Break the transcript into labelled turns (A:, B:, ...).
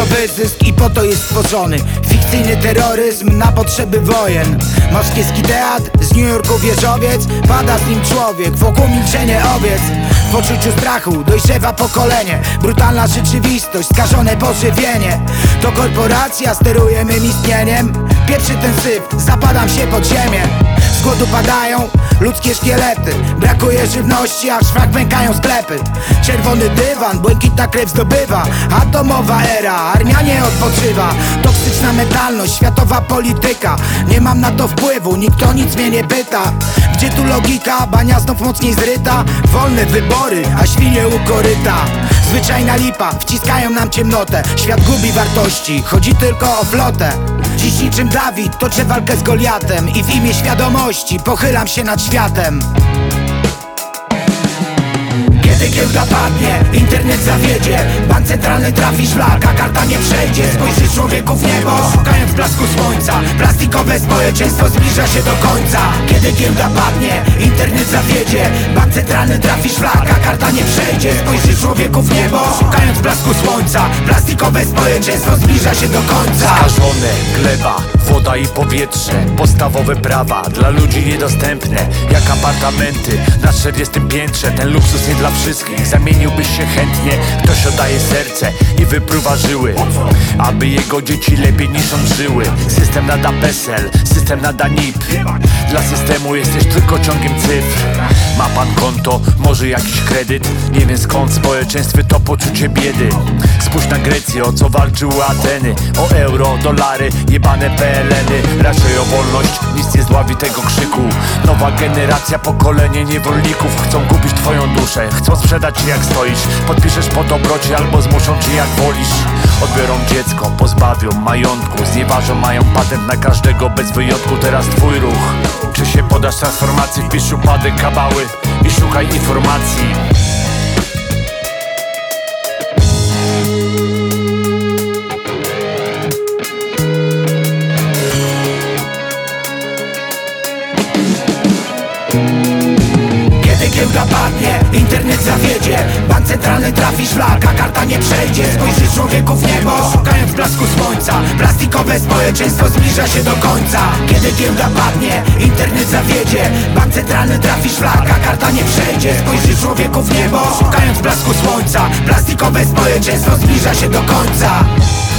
A: to wyzysk i po to jest stworzony fikcyjny terroryzm na potrzeby wojen. Moskiewski teatr, z New Yorku wieżowiec, pada z nim człowiek, wokół milczenie owiec. W poczuciu strachu dojrzewa pokolenie, brutalna rzeczywistość, skażone pożywienie. To korporacja steruje mym istnieniem, pieprzy ten syf, zapadam się pod ziemię. Z głodu padają ludzkie szkielety, brakuje żywności, aż szwak pękają sklepy. Czerwony dywan, błękitna krew zdobywa, atomowa era, armia nie odpoczywa. Toksyczna mentalność, światowa polityka, nie mam na to wpływu, nikt o nic mnie nie pyta. Gdzie tu logika, bania znów mocniej zryta? Wolne wybory, a świnie u koryta. Zwyczajna lipa, wciskają nam ciemnotę, świat gubi wartości, chodzi tylko o flotę. Dziś niczym Dawid toczę walkę z Goliatem i w imię świadomości pochylam się nad światem. Kiedy giełda padnie, internet zawiedzie, bank centralny trafi szlak, a karta nie przejdzie. Spojrzy człowieku w niebo, szukając blasku słońca. Plastikowe społeczeństwo zbliża się do końca. Kiedy giełda padnie, internet zawiedzie, bank centralny trafi szlak, a karta nie przejdzie. Spojrzy człowieku w niebo, szukając blasku słońca. Plastikowe społeczeństwo zbliża się do końca.
B: Skażone gleba, woda i powietrze, podstawowe prawa dla ludzi niedostępne, jak apartamenty na 40 piętrze. Ten luksus nie dla wszystkich, zamieniłbyś się chętnie. Ktoś oddaje serce i wypruwa żyły, aby jego dzieci lepiej niż on żyły. System nada PESEL, system nada NIP. Dla systemu jesteś tylko ciągiem cyfr. Ma pan konto, może jakiś kredyt, nie wiem skąd w społeczeństwie to poczucie biedy. Spójrz na Grecję, o co walczyły Ateny, o euro, dolary, jebane PLN-y. Raczej o wolność, nic nie zdławi tego krzyku. Nowa generacja, pokolenie niewolników chcą kupić twoją duszę, chcą sprzedać ci jak stoisz. Podpiszesz po dobroci albo zmuszą ci jak wolisz. Odbiorą dziecko, pozbawią majątku, znieważą, mają patent na każdego bez wyjątku. Teraz twój ruch, czy się podasz transformacji? Wpisz upadek kabały i szukaj informacji.
A: Giełda padnie, internet zawiedzie, bank centralny trafi szlak, a karta nie przejdzie. Spojrzy człowieku w niebo, szukając blasku słońca. Plastikowe społeczeństwo zbliża się do końca. Kiedy giełda padnie, internet zawiedzie, bank centralny trafi szlak, a karta nie przejdzie. Spojrzy człowieku w niebo, szukając blasku słońca. Plastikowe społeczeństwo zbliża się do końca.